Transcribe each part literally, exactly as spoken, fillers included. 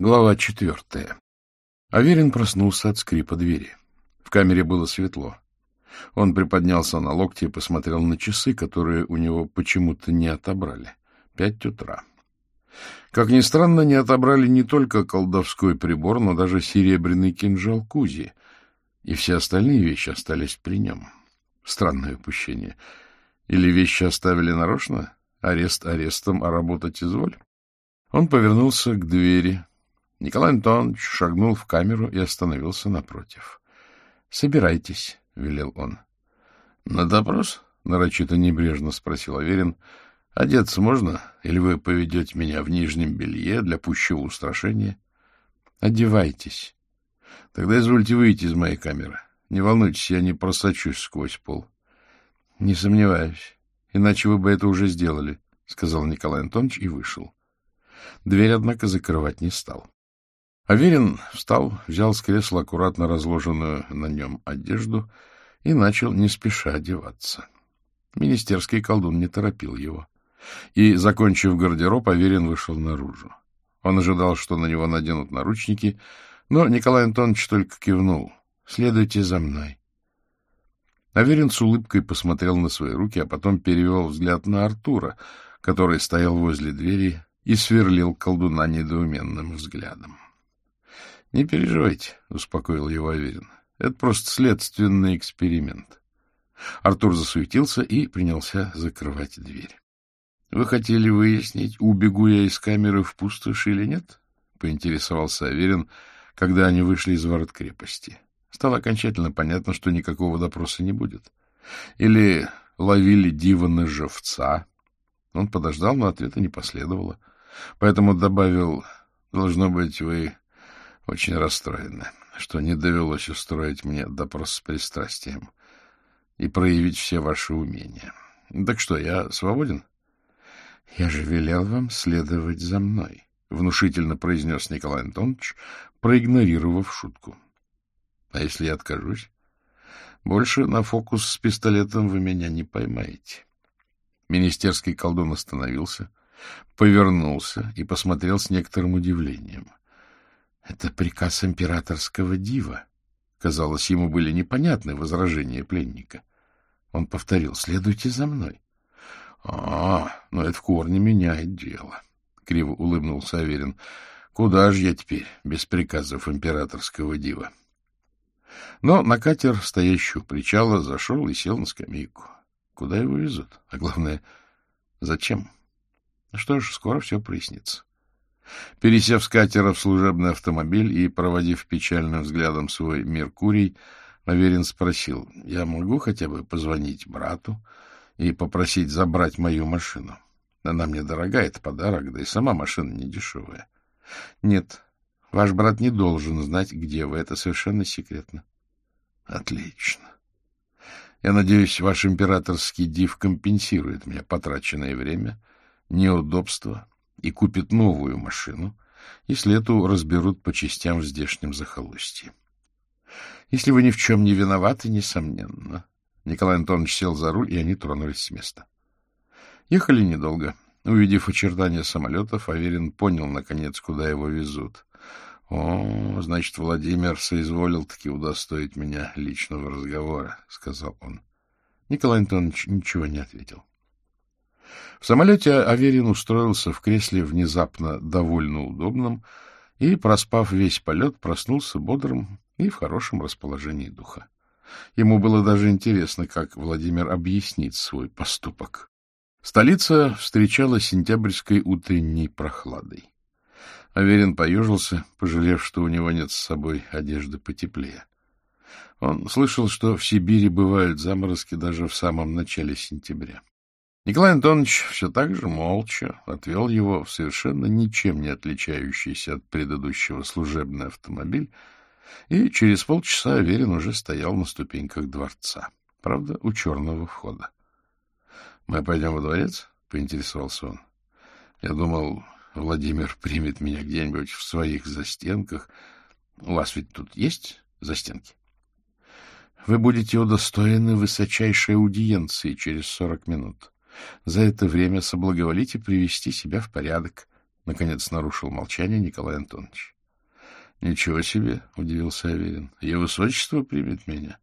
Глава четвертая. Аверин проснулся от скрипа двери. В камере было светло. Он приподнялся на локте и посмотрел на часы, которые у него почему-то не отобрали. Пять утра. Как ни странно, не отобрали не только колдовской прибор, но даже серебряный кинжал Кузи, и все остальные вещи остались при нем. Странное упущение. Или вещи оставили нарочно? Арест арестом, а работать изволь? Он повернулся к двери. Николай Антонович шагнул в камеру и остановился напротив. — Собирайтесь, — велел он. — На допрос? — нарочито небрежно спросил Аверин. — Одеться можно? Или вы поведете меня в нижнем белье для пущего устрашения? — Одевайтесь. — Тогда извольте выйти из моей камеры. Не волнуйтесь, я не просочусь сквозь пол. — Не сомневаюсь. Иначе вы бы это уже сделали, — сказал Николай Антонович и вышел. Дверь, однако, закрывать не стал. Аверин встал, взял с кресла аккуратно разложенную на нем одежду и начал не спеша одеваться. Министерский колдун не торопил его. И, закончив гардероб, Аверин вышел наружу. Он ожидал, что на него наденут наручники, но Николай Антонович только кивнул. — Следуйте за мной. Аверин с улыбкой посмотрел на свои руки, а потом перевел взгляд на Артура, который стоял возле двери и сверлил колдуна недоуменным взглядом. — Не переживайте, — успокоил его Аверин. — Это просто следственный эксперимент. Артур засуетился и принялся закрывать дверь. — Вы хотели выяснить, убегу я из камеры в пустошь или нет? — поинтересовался Аверин, когда они вышли из ворот крепости. Стало окончательно понятно, что никакого допроса не будет. Или ловили дива-живца. Он подождал, но ответа не последовало. Поэтому добавил: — Должно быть, вы очень расстроены, что не довелось устроить мне допрос с пристрастием и проявить все ваши умения. Так что, я свободен? — Я же велел вам следовать за мной, — внушительно произнес Николай Антонович, проигнорировав шутку. — А если я откажусь? Больше на фокус с пистолетом вы меня не поймаете. Министерский колдун остановился, повернулся и посмотрел с некоторым удивлением. Это приказ императорского дива. Казалось, ему были непонятны возражения пленника. Он повторил: — Следуйте за мной. — А, ну это в корне меняет дело, — криво улыбнулся Аверин. — Куда же я теперь без приказов императорского дива? Но на катер, стоящий у причала, зашел и сел на скамейку. Куда его везут? А главное, зачем? Что ж, скоро все прояснится. Пересев с катера в служебный автомобиль и проводив печальным взглядом свой Меркурий, Аверин спросил: — Я могу хотя бы позвонить брату и попросить забрать мою машину? Она мне дорога, это подарок, да и сама машина не дешевая. — Нет, ваш брат не должен знать, где вы, это совершенно секретно. — Отлично. Я надеюсь, ваш императорский див компенсирует мне потраченное время, неудобства и купит новую машину, если эту разберут по частям в здешнем захолустье. Если вы ни в чем не виноваты, несомненно. Николай Антонович сел за руль, и они тронулись с места. Ехали недолго. Увидев очертания самолетов, Аверин понял, наконец, куда его везут. — О, значит, Владимир соизволил-таки удостоить меня личного разговора, — сказал он. Николай Антонович ничего не ответил. В самолете Аверин устроился в кресле внезапно довольно удобном и, проспав весь полет, проснулся бодрым и в хорошем расположении духа. Ему было даже интересно, как Владимир объяснит свой поступок. Столица встречала сентябрьской утренней прохладой. Аверин поежился, пожалев, что у него нет с собой одежды потеплее. Он слышал, что в Сибири бывают заморозки даже в самом начале сентября. Николай Антонович все так же молча отвел его в совершенно ничем не отличающийся от предыдущего служебный автомобиль, и через полчаса Аверин уже стоял на ступеньках дворца, правда, у черного входа. — Мы пойдем во дворец? — поинтересовался он. — Я думал, Владимир примет меня где-нибудь в своих застенках. У вас ведь тут есть застенки? Вы будете удостоены высочайшей аудиенции через сорок минут. За это время соблаговолите привести себя в порядок. Наконец нарушил молчание Николай Антонович. — Ничего себе, — удивился Аверин. — Ее высочество примет меня.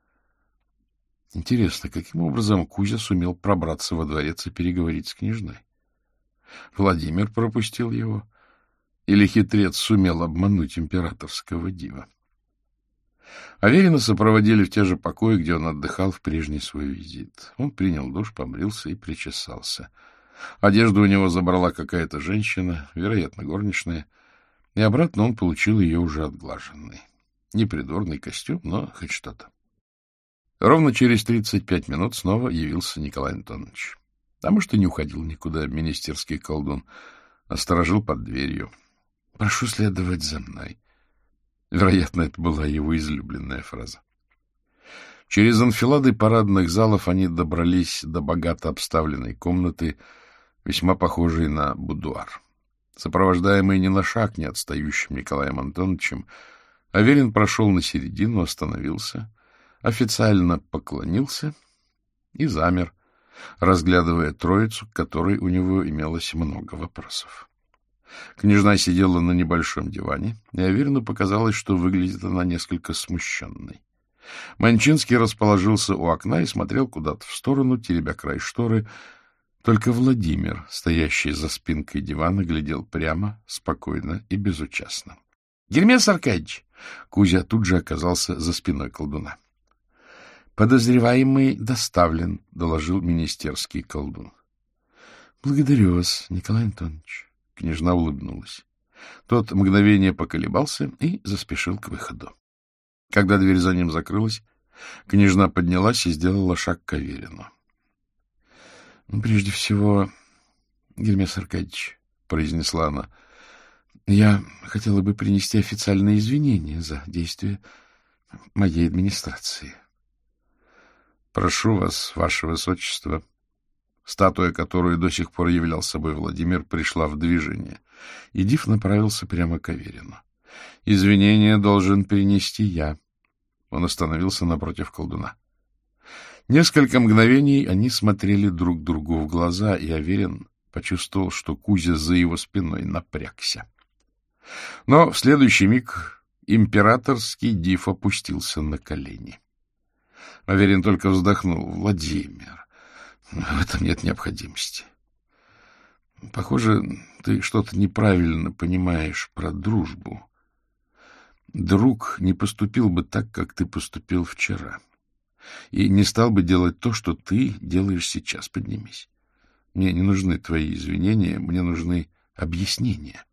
Интересно, каким образом Кузя сумел пробраться во дворец и переговорить с княжной? Владимир пропустил его? Или хитрец сумел обмануть императорского дива? Аверина сопроводили в те же покои, где он отдыхал в прежний свой визит. Он принял душ, побрился и причесался. Одежду у него забрала какая-то женщина, вероятно, горничная, и обратно он получил ее уже отглаженной. Непридворный костюм, но хоть что-то. Ровно через тридцать пять минут снова явился Николай Антонович. А может, и не уходил никуда министерский колдун, а сторожил под дверью. «Прошу следовать за мной». Вероятно, это была его излюбленная фраза. Через анфилады парадных залов они добрались до богато обставленной комнаты, весьма похожей на будуар. Сопровождаемый ни на шаг не отстающим Николаем Антоновичем, Аверин прошел на середину, остановился, официально поклонился и замер, разглядывая троицу, к которой у него имелось много вопросов. Княжна сидела на небольшом диване, и Аверину показалось, что выглядит она несколько смущенной. Манчинский расположился у окна и смотрел куда-то в сторону, теребя край шторы. Только Владимир, стоящий за спинкой дивана, глядел прямо, спокойно и безучастно. — Гермес Аркадьевич! Кузя тут же оказался за спиной колдуна. — Подозреваемый доставлен, — доложил министерский колдун. — Благодарю вас, Николай Антонович. Княжна улыбнулась. Тот мгновение поколебался и заспешил к выходу. Когда дверь за ним закрылась, княжна поднялась и сделала шаг к Аверину. — Прежде всего, Гермес Аркадьевич, — произнесла она, — я хотела бы принести официальные извинения за действия моей администрации. — Прошу вас, ваше высочество. Статуя, которую до сих пор являл собой Владимир, пришла в движение, и Див направился прямо к Аверину. — Извинения должен принести я. Он остановился напротив колдуна. Несколько мгновений они смотрели друг другу в глаза, и Аверин почувствовал, что Кузя за его спиной напрягся. Но в следующий миг императорский Див опустился на колени. Аверин только вздохнул. — Владимир, в этом нет необходимости. Похоже, ты что-то неправильно понимаешь про дружбу. Друг не поступил бы так, как ты поступил вчера, и не стал бы делать то, что ты делаешь сейчас. Поднимись. Мне не нужны твои извинения, мне нужны объяснения.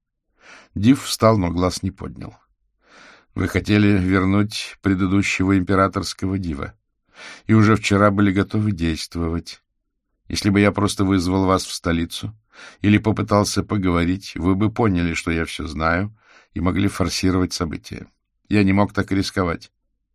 Див встал, но глаз не поднял. Вы хотели вернуть предыдущего императорского дива, и уже вчера были готовы действовать. Если бы я просто вызвал вас в столицу или попытался поговорить, вы бы поняли, что я все знаю, и могли форсировать события. Я не мог так рисковать.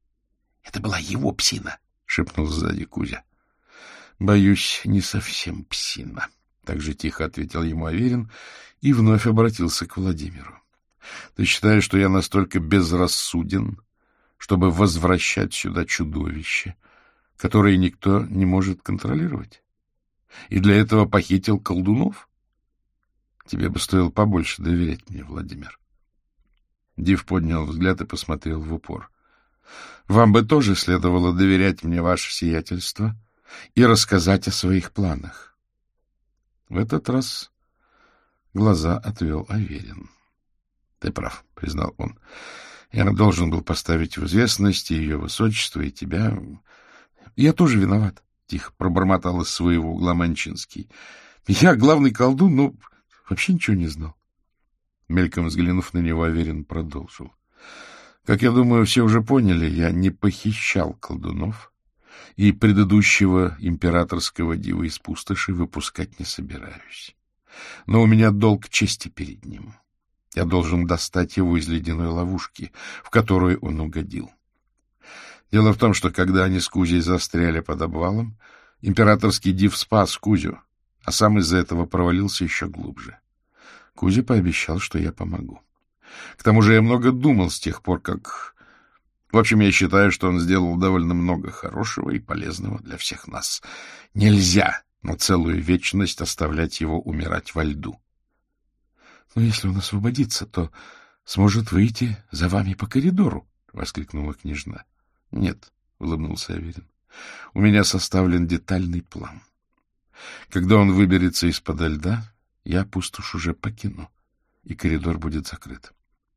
— Это была его псина, — шепнул сзади Кузя. — Боюсь, не совсем псина, — так же тихо ответил ему Аверин и вновь обратился к Владимиру. — Ты считаешь, что я настолько безрассуден, чтобы возвращать сюда чудовище, которое никто не может контролировать? И для этого похитил колдунов? Тебе бы стоило побольше доверять мне, Владимир. Див поднял взгляд и посмотрел в упор. — Вам бы тоже следовало доверять мне, ваше сиятельство, и рассказать о своих планах. В этот раз глаза отвел Аверин. — Ты прав, — признал он. — Я должен был поставить в известность ее высочество и тебя. — Я тоже виноват, — тихо пробормотал из своего угла Манчинский. — Я главный колдун, но вообще ничего не знал. Мельком взглянув на него, Аверин продолжил. — Как я думаю, все уже поняли, я не похищал колдунов, и предыдущего императорского дива из пустоши выпускать не собираюсь. Но у меня долг чести перед ним. Я должен достать его из ледяной ловушки, в которую он угодил. Дело в том, что когда они с Кузей застряли под обвалом, императорский див спас Кузю, а сам из-за этого провалился еще глубже. Кузя пообещал, что я помогу. К тому же я много думал с тех пор, как... В общем, я считаю, что он сделал довольно много хорошего и полезного для всех нас. Нельзя на целую вечность оставлять его умирать во льду. Но если он освободится, то — Сможет выйти за вами по коридору, — воскликнула княжна. — Нет, — улыбнулся Аверин, — у меня составлен детальный план. Когда он выберется из-подо льда, я пустошь уже покину, и коридор будет закрыт.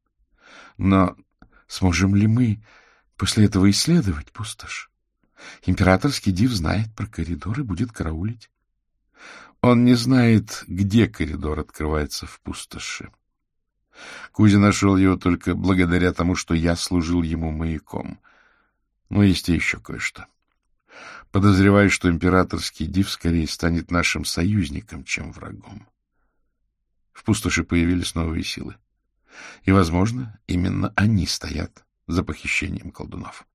Но сможем ли мы после этого исследовать пустошь? Императорский див знает про коридор и будет караулить. Он не знает, где коридор открывается в пустоши. Кузя нашел его только благодаря тому, что я служил ему маяком. Но есть и еще кое-что. Подозреваю, что императорский див скорее станет нашим союзником, чем врагом. В пустоши появились новые силы. И, возможно, именно они стоят за похищением колдунов.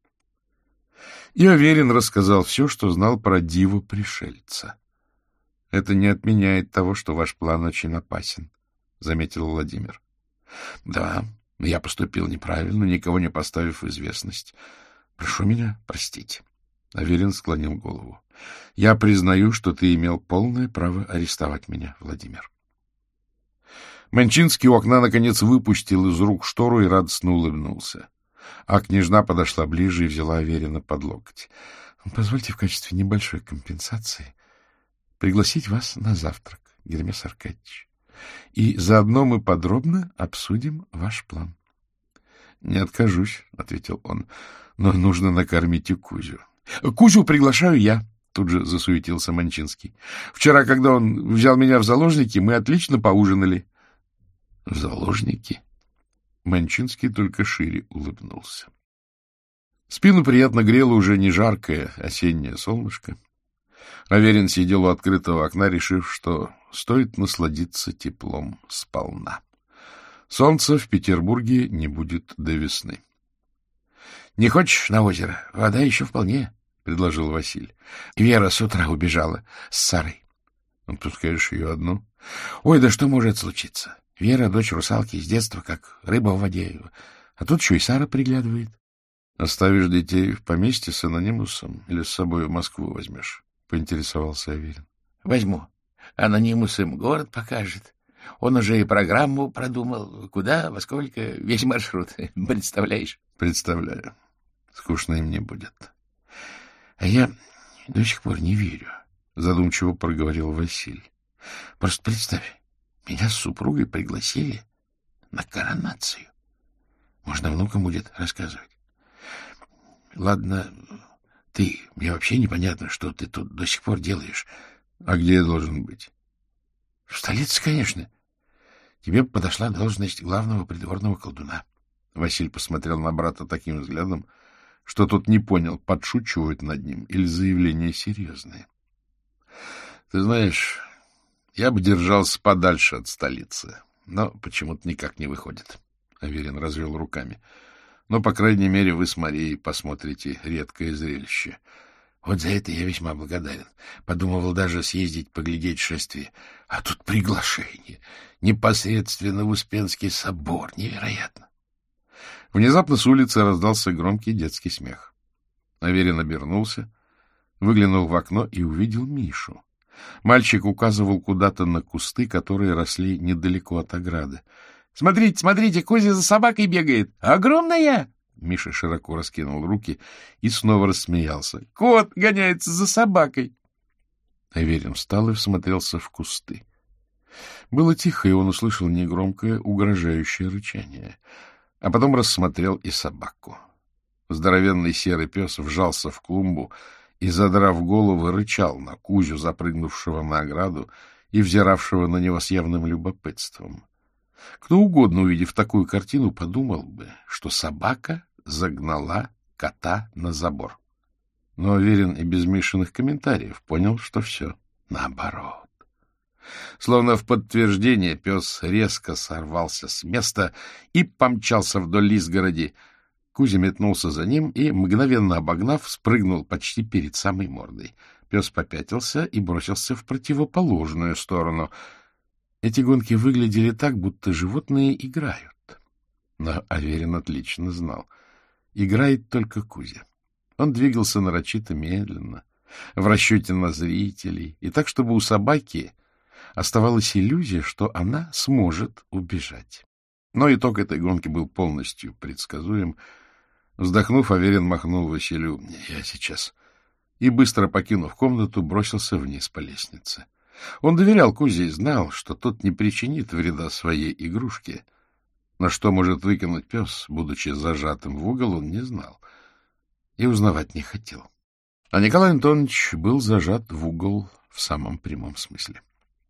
И Аверин рассказал все, что знал про диву-пришельца. — Это не отменяет того, что ваш план очень опасен, — заметил Владимир. — Да, я поступил неправильно, никого не поставив в известность. Прошу меня простить. Аверин склонил голову. — Я признаю, что ты имел полное право арестовать меня, Владимир. Манчинский у окна, наконец, выпустил из рук штору и радостно улыбнулся. А княжна подошла ближе и взяла Аверина под локоть. — Позвольте в качестве небольшой компенсации пригласить вас на завтрак, Гермес Аркадьевич. И заодно мы подробно обсудим ваш план. — Не откажусь, — ответил он, — но нужно накормить и Кузю. — Кузю приглашаю я, — тут же засуетился Манчинский. — Вчера, когда он взял меня в заложники, мы отлично поужинали. — В заложники? Манчинский только шире улыбнулся. Спину приятно грело уже не жаркое осеннее солнышко. Аверин сидел у открытого окна, решив, что стоит насладиться теплом сполна. Солнца в Петербурге не будет до весны. — Не хочешь на озеро? Вода еще вполне, — предложил Василий. — Вера с утра убежала с Сарой. — Отпускаешь ее одну? — Ой, да что может случиться? Вера — дочь русалки с детства, как рыба в воде. А тут еще и Сара приглядывает. — Оставишь детей в поместье с анонимусом или с собой в Москву возьмешь? — поинтересовался Аверин. — Возьму. Анонимус им город покажет. Он уже и программу продумал. Куда, во сколько, весь маршрут. Представляешь? — Представляю. Скучно им не будет. — А я до сих пор не верю, — задумчиво проговорил Василий. — Просто представь, меня с супругой пригласили на коронацию. Можно внукам будет рассказывать. Ладно, ты, мне вообще непонятно, что ты тут до сих пор делаешь. А где я должен быть? В столице, конечно. Тебе подошла должность главного придворного колдуна. Василий посмотрел на брата таким взглядом, что тот не понял, подшучивают над ним или заявление серьезное. Ты знаешь, я бы держался подальше от столицы, но почему-то никак не выходит. Аверин развел руками. Но, по крайней мере, вы с Марией посмотрите редкое зрелище. Вот за это я весьма благодарен. Подумывал даже съездить поглядеть шествие. А тут приглашение. Непосредственно в Успенский собор. Невероятно. Внезапно с улицы раздался громкий детский смех. Аверин обернулся, выглянул в окно и увидел Мишу. Мальчик указывал куда-то на кусты, которые росли недалеко от ограды. — Смотрите, смотрите, Кузя за собакой бегает. Огромная! Миша широко раскинул руки и снова рассмеялся. — Кот гоняется за собакой. Аверин встал и всмотрелся в кусты. Было тихо, и он услышал негромкое, угрожающее рычание. А потом рассмотрел и собаку. Здоровенный серый пес вжался в клумбу и, задрав голову, рычал на Кузю, запрыгнувшего на ограду и взиравшего на него с явным любопытством. Кто угодно, увидев такую картину, подумал бы, что собака загнала кота на забор. Но Аверин и без Мишиных комментариев понял, что все наоборот. Словно в подтверждение пес резко сорвался с места и помчался вдоль изгороди. Кузя метнулся за ним и, мгновенно обогнав, спрыгнул почти перед самой мордой. Пес попятился и бросился в противоположную сторону. Эти гонки выглядели так, будто животные играют. Но Аверин отлично знал. Играет только Кузя. Он двигался нарочито медленно, в расчете на зрителей, и так, чтобы у собаки оставалась иллюзия, что она сможет убежать. Но итог этой гонки был полностью предсказуем. Вздохнув, Аверин махнул Василию: «Я сейчас». И, быстро покинув комнату, бросился вниз по лестнице. Он доверял Кузе и знал, что тот не причинит вреда своей игрушке. Но что может выкинуть пес, будучи зажатым в угол, он не знал и узнавать не хотел. А Николай Антонович был зажат в угол в самом прямом смысле.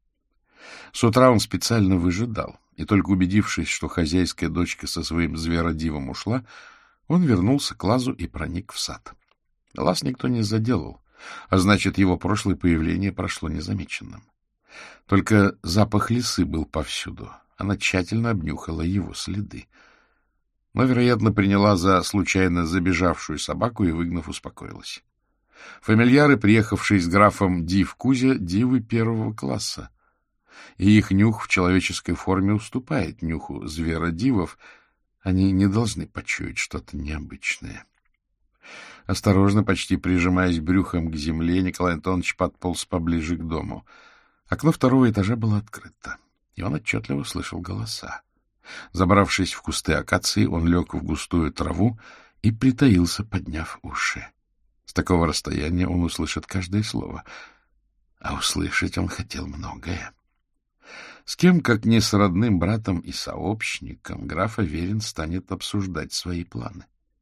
С утра он специально выжидал, и только убедившись, что хозяйская дочка со своим зверодивом ушла, он вернулся к лазу и проник в сад. Лаз никто не заделал, а значит, его прошлое появление прошло незамеченным. Только запах лисы был повсюду. Она тщательно обнюхала его следы, но, вероятно, приняла за случайно забежавшую собаку и, выгнав, успокоилась. Фамильяры, приехавшие с графом Ди в Кузе, дивы первого класса, и их нюх в человеческой форме уступает нюху зверодивов. Они не должны почуять что-то необычное. Осторожно, почти прижимаясь брюхом к земле, Николай Антонович подполз поближе к дому. Окно второго этажа было открыто, и он отчетливо слышал голоса. Забравшись в кусты акации, он лег в густую траву и притаился, подняв уши. С такого расстояния он услышит каждое слово, а услышать он хотел многое. С кем, как не с родным братом и сообщником, граф Аверин станет обсуждать свои планы?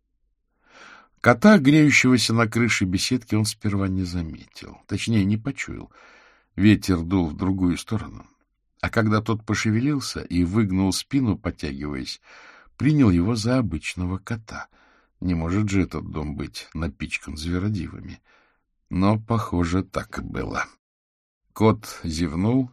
Кота, греющегося на крыше беседки, он сперва не заметил, точнее, не почуял. Ветер дул в другую сторону. А когда тот пошевелился и выгнул спину, потягиваясь, принял его за обычного кота. Не может же этот дом быть напичкан зверодивами. Но, похоже, так и было. Кот зевнул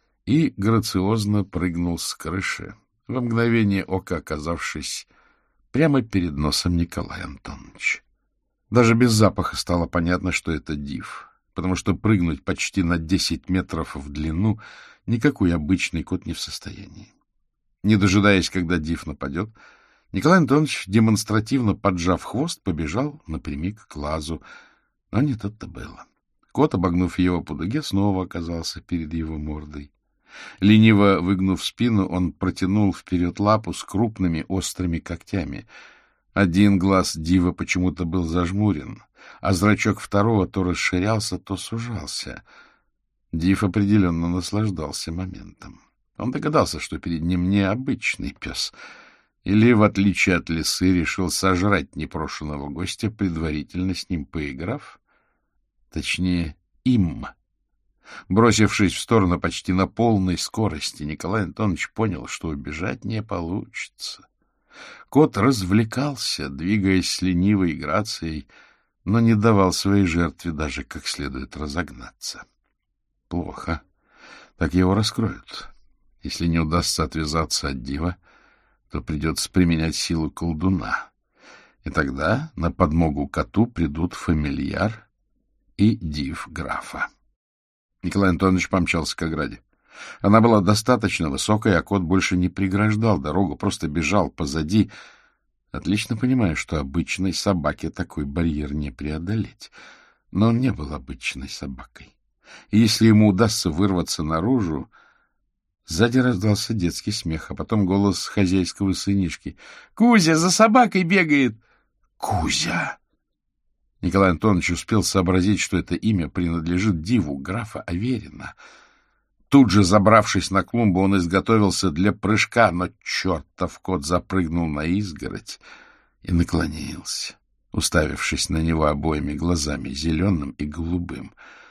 и грациозно прыгнул с крыши, во мгновение ока оказавшись прямо перед носом Николая Антоновича. Даже без запаха стало понятно, что это див, потому что прыгнуть почти на десять метров в длину никакой обычный кот не в состоянии. Не дожидаясь, когда див нападет, Николай Антонович, демонстративно поджав хвост, побежал напрямик к лазу. Но не тут-то было. Кот, обогнув его по дуге, снова оказался перед его мордой. Лениво выгнув спину, он протянул вперед лапу с крупными острыми когтями. Один глаз дива почему-то был зажмурен, а зрачок второго то расширялся, то сужался. Див определенно наслаждался моментом. Он догадался, что перед ним необычный пес, или, в отличие от лисы, решил сожрать непрошеного гостя, предварительно с ним поиграв. Точнее, им. Бросившись в сторону почти на полной скорости, Николай Антонович понял, что убежать не получится. Кот развлекался, двигаясь с ленивой грацией, но не давал своей жертве даже как следует разогнаться. Плохо. Так его раскроют. Если не удастся отвязаться от дива, то придется применять силу колдуна. И тогда на подмогу коту придут фамильяр и див графа. Николай Антонович помчался к ограде. Она была достаточно высокой, а кот больше не преграждал дорогу, просто бежал позади, отлично понимая, что обычной собаке такой барьер не преодолеть. Но он не был обычной собакой. И если ему удастся вырваться наружу... Сзади раздался детский смех, а потом голос хозяйского сынишки. — Кузя за собакой бегает! — Кузя! Николай Антонович успел сообразить, что это имя принадлежит диву графа Аверина. Тут же, забравшись на клумбу, он изготовился для прыжка, но чертов кот запрыгнул на изгородь и наклонился, уставившись на него обоими глазами, зеленым и голубым.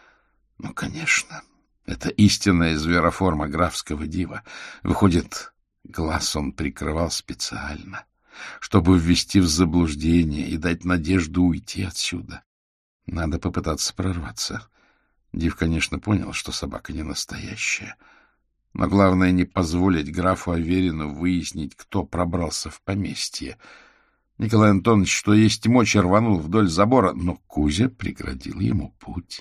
Ну, конечно, это истинная звероформа графского дива. Выходит, глаз он прикрывал специально, чтобы ввести в заблуждение и дать надежду уйти отсюда. Надо попытаться прорваться. Див, конечно, понял, что собака не настоящая. Но главное не позволить графу Аверину выяснить, кто пробрался в поместье. Николай Антонович, что есть мочи, рванул вдоль забора, но Кузя преградил ему путь.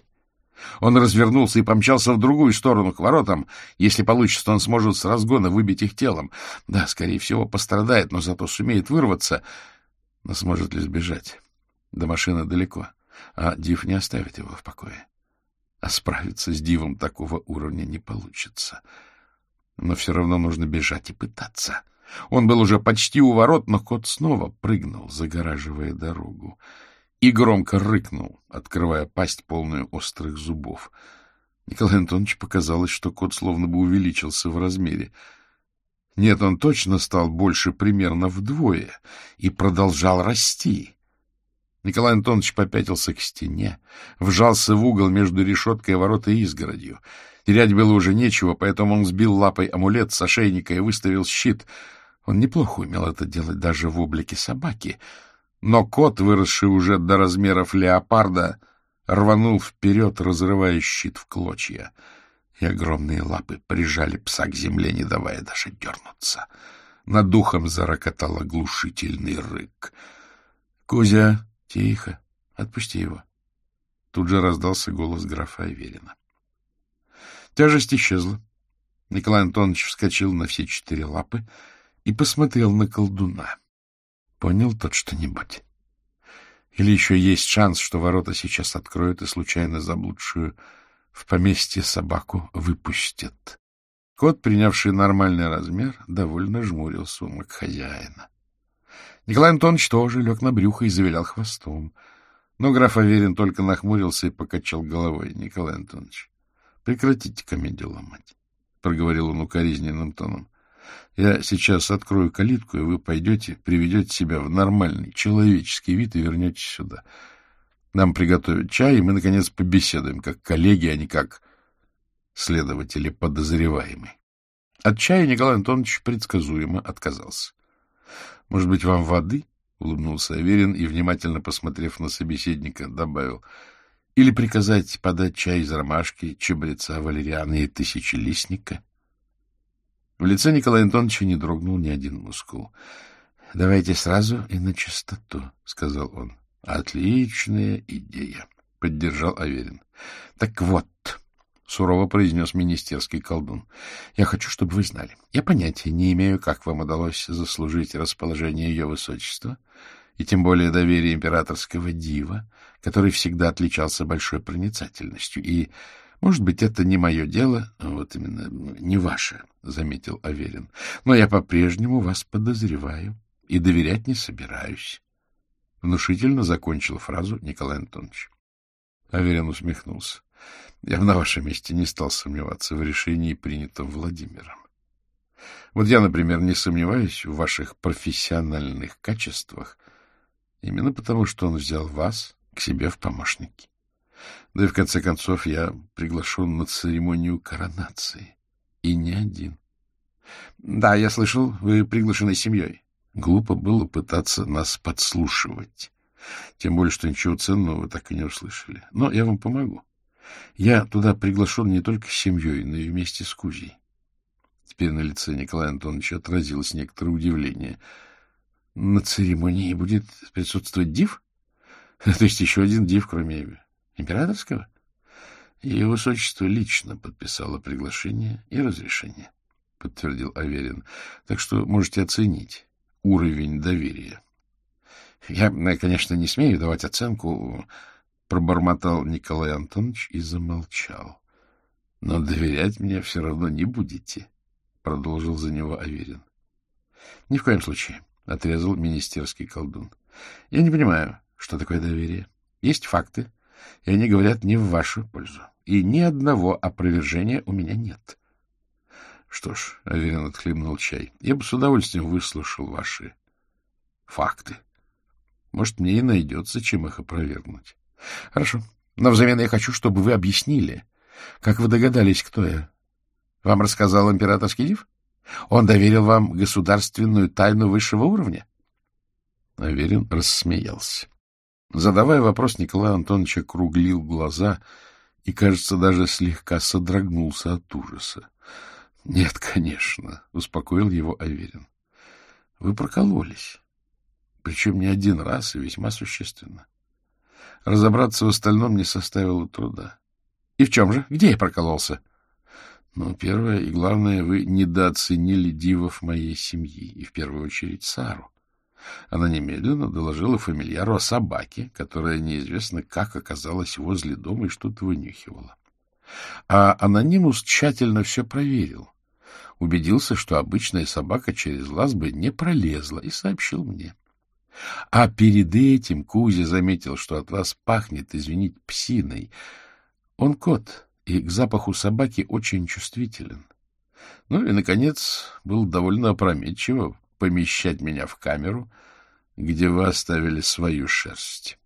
Он развернулся и помчался в другую сторону, к воротам. Если получится, он сможет с разгона выбить их телом. Да, скорее всего, пострадает, но зато сумеет вырваться. Но сможет ли сбежать? До машины далеко, а Див не оставит его в покое. А справиться с Дивом такого уровня не получится. Но все равно нужно бежать и пытаться. Он был уже почти у ворот, но кот снова прыгнул, загораживая дорогу, и громко рыкнул, открывая пасть, полную острых зубов. Николаю Антоновичу показалось, что кот словно бы увеличился в размере. Нет, он точно стал больше примерно вдвое и продолжал расти. Николай Антонович попятился к стене, вжался в угол между решеткой ворота и изгородью. Терять было уже нечего, поэтому он сбил лапой амулет с ошейника и выставил щит. Он неплохо умел это делать даже в облике собаки. Но кот, выросший уже до размеров леопарда, рванул вперед, разрывая щит в клочья, и огромные лапы прижали пса к земле, не давая даже дернуться. Над духом зарокотал оглушительный рык. — Кузя, тихо, отпусти его. Тут же раздался голос графа Аверина. Тяжесть исчезла. Николай Антонович вскочил на все четыре лапы и посмотрел на колдуна. Понял тот что-нибудь? Или еще есть шанс, что ворота сейчас откроют и случайно заблудшую в поместье собаку выпустят? Кот, принявший нормальный размер, довольно жмурил сумок хозяина. Николай Антонович тоже лег на брюхо и завилял хвостом. Но граф Аверин только нахмурился и покачал головой. — Николай Антонович, прекратите комедию ломать, — проговорил он укоризненным тоном. — Я сейчас открою калитку, и вы пойдете, приведете себя в нормальный человеческий вид и вернетесь сюда. Нам приготовят чай, и мы, наконец, побеседуем, как коллеги, а не как следователи подозреваемые. От чая Николай Антонович предсказуемо отказался. — Может быть, вам воды? — улыбнулся Аверин и, внимательно посмотрев на собеседника, добавил. — Или приказать подать чай из ромашки, чабреца, валерианы и тысячелистника? В лице Николая Антоновича не дрогнул ни один мускул. — Давайте сразу и на чистоту, — сказал он. — Отличная идея, — поддержал Аверин. — Так вот, — сурово произнес министерский колдун, — я хочу, чтобы вы знали. Я понятия не имею, как вам удалось заслужить расположение ее высочества, и тем более доверие императорского дива, который всегда отличался большой проницательностью. И, может быть, это не мое дело, вот именно не ваше, — заметил Аверин. Но я по-прежнему вас подозреваю и доверять не собираюсь. Внушительно закончил фразу Николай Антонович. Аверин усмехнулся. Я бы на вашем месте не стал сомневаться в решении, принятом Владимиром. Вот я, например, не сомневаюсь в ваших профессиональных качествах, именно потому, что он взял вас к себе в помощники. Да и, в конце концов, я приглашен на церемонию коронации. И не один. Да, я слышал, вы приглашены семьей. Глупо было пытаться нас подслушивать. Тем более, что ничего ценного вы так и не услышали. Но я вам помогу. Я туда приглашен не только с семьей, но и вместе с Кузей. Теперь на лице Николая Антоновича отразилось некоторое удивление. На церемонии будет присутствовать див? То есть еще один див, кроме императорского? Ее высочество лично подписало приглашение и разрешение, — подтвердил Аверин. Так что можете оценить уровень доверия. Я, конечно, не смею давать оценку, — пробормотал Николай Антонович и замолчал. — Но доверять мне все равно не будете, — продолжил за него Аверин. — Ни в коем случае, — отрезал министерский колдун. — Я не понимаю, что такое доверие. Есть факты, и они говорят не в вашу пользу. И ни одного опровержения у меня нет. — Что ж, — Аверин отхлебнул чай, — я бы с удовольствием выслушал ваши факты. Может, мне и найдется, чем их опровергнуть. — Хорошо. Но взамен я хочу, чтобы вы объяснили, как вы догадались, кто я. Вам рассказал императорский див? Он доверил вам государственную тайну высшего уровня? Аверин рассмеялся. Задавая вопрос, Николай Антонович округлил глаза и, кажется, даже слегка содрогнулся от ужаса. — Нет, конечно, — успокоил его Аверин. — Вы прокололись. Причем не один раз и весьма существенно. Разобраться в остальном не составило труда. — И в чем же? Где я прокололся? — Ну, первое и главное, вы недооценили дивов моей семьи, и в первую очередь Сару. Она немедленно доложила фамильяру о собаке, которая неизвестно как оказалась возле дома и что-то вынюхивала. А анонимус тщательно все проверил. убедился, что обычная собака через лаз бы не пролезла, и сообщил мне. А перед этим Кузя заметил, что от вас пахнет, извините, псиной. Он кот, и к запаху собаки очень чувствителен. Ну и, наконец, был довольно опрометчиво помещать меня в камеру, где вы оставили свою шерсть.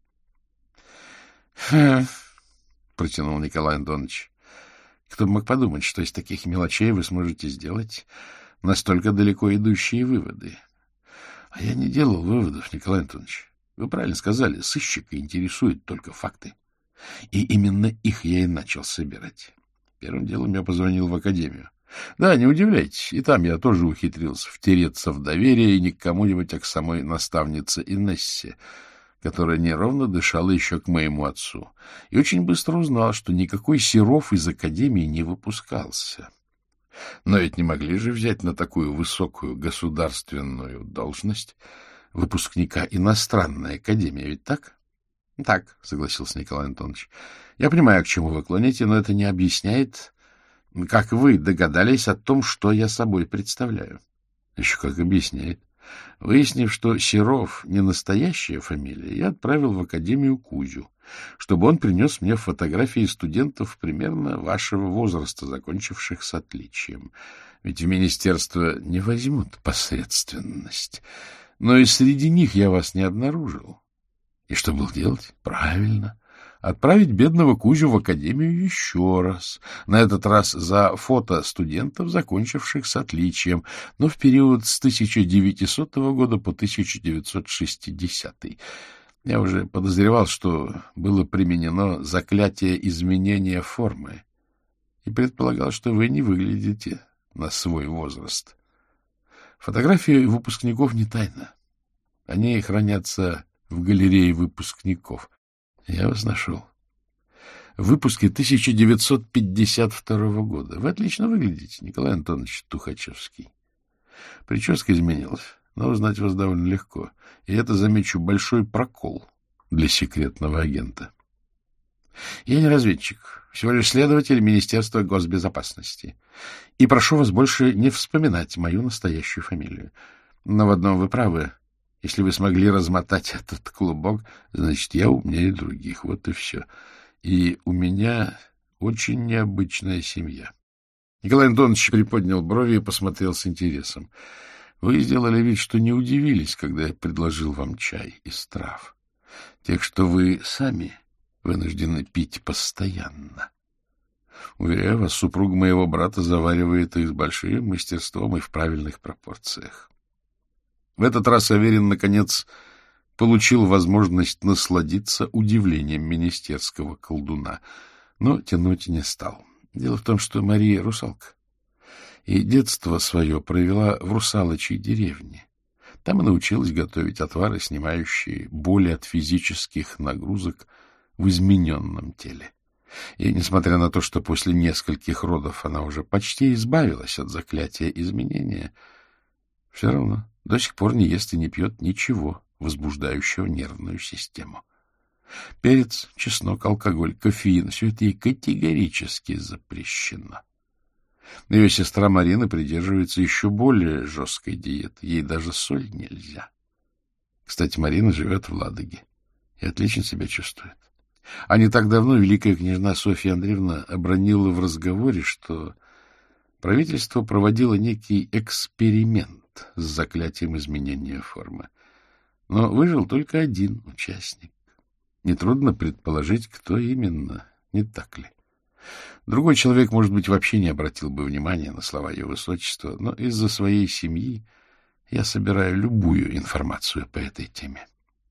— Хм, — протянул Николай Антонович. — Кто бы мог подумать, что из таких мелочей вы сможете сделать настолько далеко идущие выводы. — А я не делал выводов, Николай Антонович. Вы правильно сказали, сыщика интересуют только факты. И именно их я и начал собирать. Первым делом я позвонил в академию. Да, не удивляйтесь, и там я тоже ухитрился втереться в доверие и не к кому-нибудь, а к самой наставнице Инессе, которая неровно дышала еще к моему отцу, и очень быстро узнал, что никакой Серов из академии не выпускался. Но ведь не могли же взять на такую высокую государственную должность выпускника иностранной академии, ведь так? — Так, — согласился Николай Антонович. — Я понимаю, к чему вы клоните, но это не объясняет, как вы догадались о том, что я собой представляю. — Еще как объясняет. Выяснив, что Серов не настоящая фамилия, я отправил в академию Кузю, чтобы он принес мне фотографии студентов примерно вашего возраста, закончивших с отличием. Ведь в министерство не возьмут посредственность. Но и среди них я вас не обнаружил. И что был делать? Правильно. Отправить бедного Кузю в академию еще раз. На этот раз за фото студентов, закончивших с отличием, но в период с тысяча девятисотого года по тысяча девятьсот шестидесятый. Я уже подозревал, что было применено заклятие изменения формы, и предполагал, что вы не выглядите на свой возраст. Фотографии выпускников не тайна. Они хранятся в галерее выпускников. Я вас нашел. В выпуске тысяча девятьсот пятьдесят второго года. Вы отлично выглядите, Николай Антонович Тухачевский. Прическа изменилась, но узнать вас довольно легко. И это, замечу, большой прокол для секретного агента. Я не разведчик, всего лишь следователь Министерства госбезопасности. И прошу вас больше не вспоминать мою настоящую фамилию. Но в одном вы правы. Если вы смогли размотать этот клубок, значит, я умнее других. Вот и все. И у меня очень необычная семья. Николай Антонович приподнял брови и посмотрел с интересом. Вы сделали вид, что не удивились, когда я предложил вам чай из трав. Тех, что вы сами вынуждены пить постоянно. Уверяю вас, супруга моего брата заваривает их с большим мастерством и в правильных пропорциях. В этот раз Аверин, наконец, получил возможность насладиться удивлением министерского колдуна, но тянуть не стал. Дело в том, что Мария русалка, и детство свое провела в русалочьей деревне. Там она научилась готовить отвары, снимающие боли от физических нагрузок в измененном теле. И, несмотря на то, что после нескольких родов она уже почти избавилась от заклятия изменения, все равно до сих пор не ест и не пьет ничего, возбуждающего нервную систему. Перец, чеснок, алкоголь, кофеин — все это ей категорически запрещено. Ее сестра Марина придерживается еще более жесткой диеты. Ей даже соль нельзя. Кстати, Марина живет в Ладоге и отлично себя чувствует. А не так давно великая княжна Софья Андреевна обронила в разговоре, что правительство проводило некий эксперимент с заклятием изменения формы. Но выжил только один участник. Нетрудно предположить, кто именно, не так ли? Другой человек, может быть, вообще не обратил бы внимания на слова ее высочества, но из-за своей семьи я собираю любую информацию по этой теме.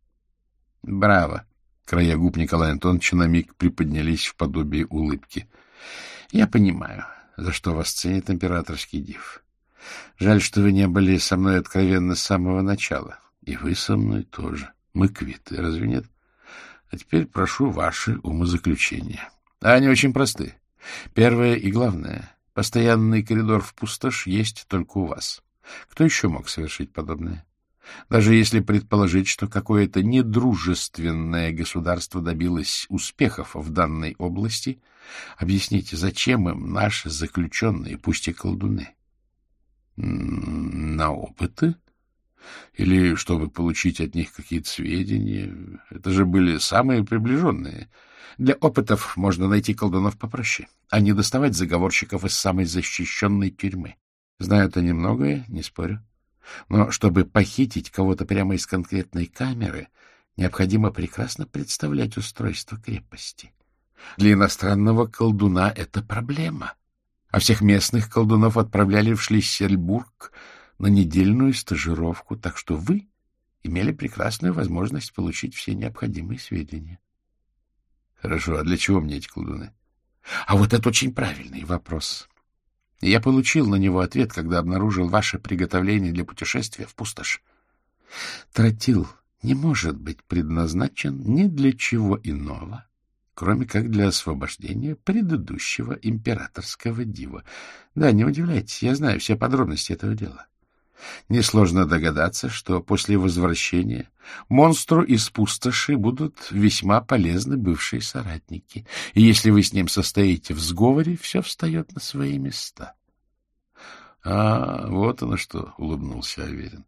Браво! Края губ Николая Антоновича на миг приподнялись в подобие улыбки. Я понимаю, за что вас ценит императорский див. Жаль, что вы не были со мной откровенны с самого начала. И вы со мной тоже. Мы квиты, разве нет? А теперь прошу ваши умозаключения. А они очень просты. Первое и главное. Постоянный коридор в пустошь есть только у вас. Кто еще мог совершить подобное? Даже если предположить, что какое-то недружественное государство добилось успехов в данной области, объясните, зачем им наши заключенные, пусть и колдуны? На опыты? Или чтобы получить от них какие-то сведения? Это же были самые приближенные. Для опытов можно найти колдунов попроще, а не доставать заговорщиков из самой защищенной тюрьмы. Знают они многое, не спорю. Но чтобы похитить кого-то прямо из конкретной камеры, необходимо прекрасно представлять устройство крепости. Для иностранного колдуна это проблема. А всех местных колдунов отправляли в Шлиссельбург на недельную стажировку, так что вы имели прекрасную возможность получить все необходимые сведения. Хорошо, а для чего мне эти колдуны? А вот это очень правильный вопрос. Я получил на него ответ, когда обнаружил ваше приготовление для путешествия в пустошь. Тротил не может быть предназначен ни для чего иного, кроме как для освобождения предыдущего императорского дива. Да, не удивляйтесь, я знаю все подробности этого дела. Несложно догадаться, что после возвращения монстру из пустоши будут весьма полезны бывшие соратники, и если вы с ним состоите в сговоре, все встает на свои места. — А, вот оно что, — улыбнулся Аверин.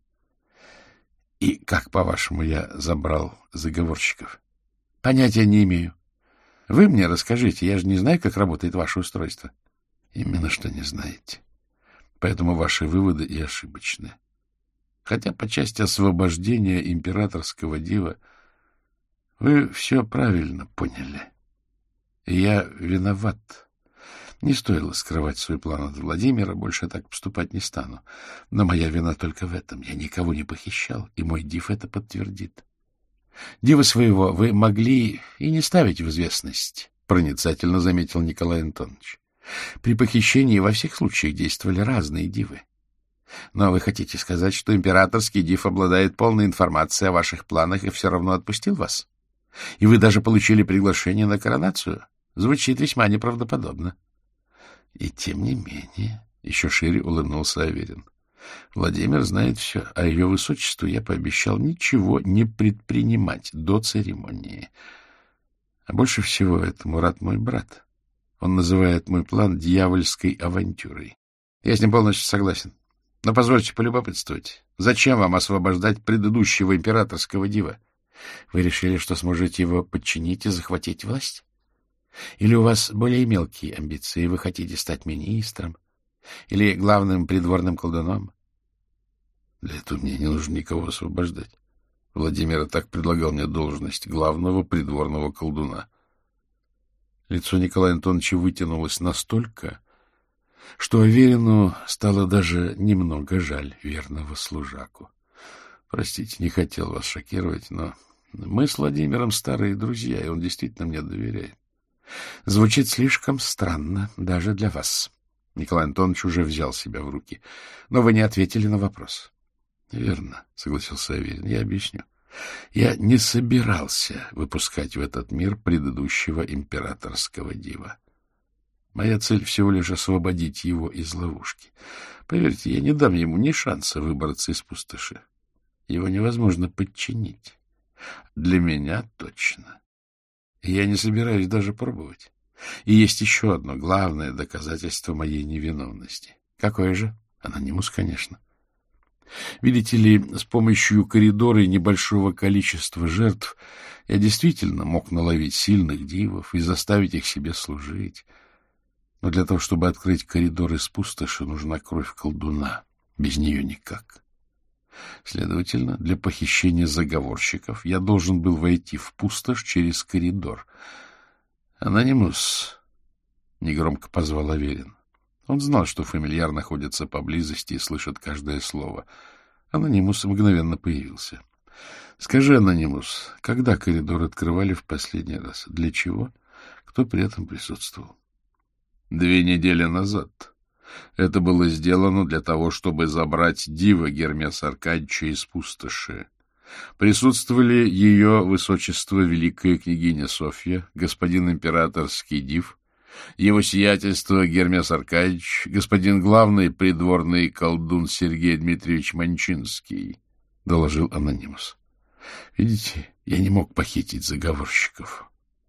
— И как, по-вашему, я забрал заговорщиков? — Понятия не имею. Вы мне расскажите, я же не знаю, как работает ваше устройство. — Именно что не знаете. Поэтому ваши выводы и ошибочны. Хотя по части освобождения императорского дива вы все правильно поняли. И я виноват. Не стоило скрывать свой план от Владимира, больше так поступать не стану. Но моя вина только в этом. Я никого не похищал, и мой див это подтвердит. Дива своего вы могли и не ставить в известность, проницательно заметил Николай Антонович. При похищении во всех случаях действовали разные дивы. Но вы хотите сказать, что императорский див обладает полной информацией о ваших планах и все равно отпустил вас? И вы даже получили приглашение на коронацию? Звучит весьма неправдоподобно. И тем не менее, еще шире улыбнулся Аверин. Владимир знает все, а ее высочеству я пообещал ничего не предпринимать до церемонии. А больше всего этому рад мой брат. Он называет мой план дьявольской авантюрой. Я с ним полностью согласен. Но позвольте полюбопытствовать. Зачем вам освобождать предыдущего императорского дива? Вы решили, что сможете его подчинить и захватить власть? Или у вас более мелкие амбиции, вы хотите стать министром? Или главным придворным колдуном? Для этого мне не нужно никого освобождать. Владимир так предлагал мне должность главного придворного колдуна. Лицо Николая Антоновича вытянулось настолько, что Аверину стало даже немного жаль верного служаку. Простите, не хотел вас шокировать, но мы с Владимиром старые друзья, и он действительно мне доверяет. Звучит слишком странно даже для вас. Николай Антонович уже взял себя в руки. Но вы не ответили на вопрос. — Верно, — согласился Аверин, — я объясню. Я не собирался выпускать в этот мир предыдущего императорского дива. Моя цель всего лишь освободить его из ловушки. Поверьте, я не дам ему ни шанса выбраться из пустоши. Его невозможно подчинить. Для меня точно. И я не собираюсь даже пробовать. И есть еще одно главное доказательство моей невиновности. Какое же? Анонимус, конечно. Видите ли, с помощью коридора и небольшого количества жертв я действительно мог наловить сильных дивов и заставить их себе служить. Но для того, чтобы открыть коридор из пустоши, нужна кровь колдуна. Без нее никак. Следовательно, для похищения заговорщиков я должен был войти в пустошь через коридор. «Анонимус», — негромко позвал Аверин. Он знал, что фамильяр находится поблизости и слышит каждое слово. Анонимус мгновенно появился. — Скажи, Анонимус, когда коридор открывали в последний раз? Для чего? Кто при этом присутствовал? — Две недели назад. Это было сделано для того, чтобы забрать дива Гермеса Аркадьевича из пустоши. Присутствовали ее высочество великая княгиня Софья, господин императорский див, его сиятельство Гермес Аркадьевич, господин главный придворный колдун Сергей Дмитриевич Манчинский, — доложил Анонимус. — Видите, я не мог похитить заговорщиков.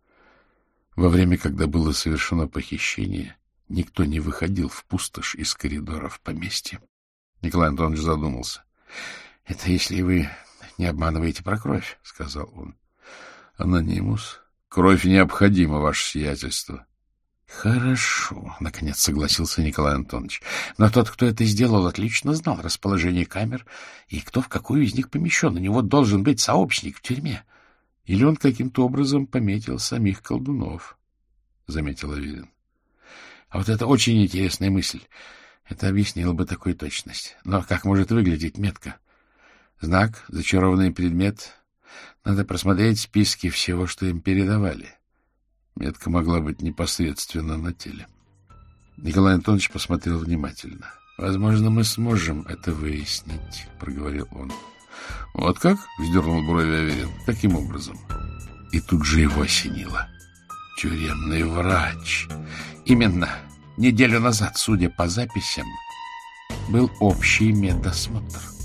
Во время, когда было совершено похищение, никто не выходил в пустошь из коридоров поместья. Николай Антонович задумался. — Это если вы не обманываете про кровь, — сказал он. — Анонимус, кровь необходима, ваше сиятельство. — Хорошо, — наконец согласился Николай Антонович. — Но тот, кто это сделал, отлично знал расположение камер и кто в какую из них помещен. У него должен быть сообщник в тюрьме. Или он каким-то образом пометил самих колдунов, — заметил Аверин. — А вот это очень интересная мысль. Это объяснило бы такую точность. Но как может выглядеть метка? Знак, зачарованный предмет. Надо просмотреть списки всего, что им передавали. Метка могла быть непосредственно на теле. Николай Антонович посмотрел внимательно. — Возможно, мы сможем это выяснить, — проговорил он. — Вот как? — вздернул брови Аверин. — Каким образом? И тут же его осенило. Тюремный врач. Именно. Неделю назад, судя по записям, был общий медосмотр.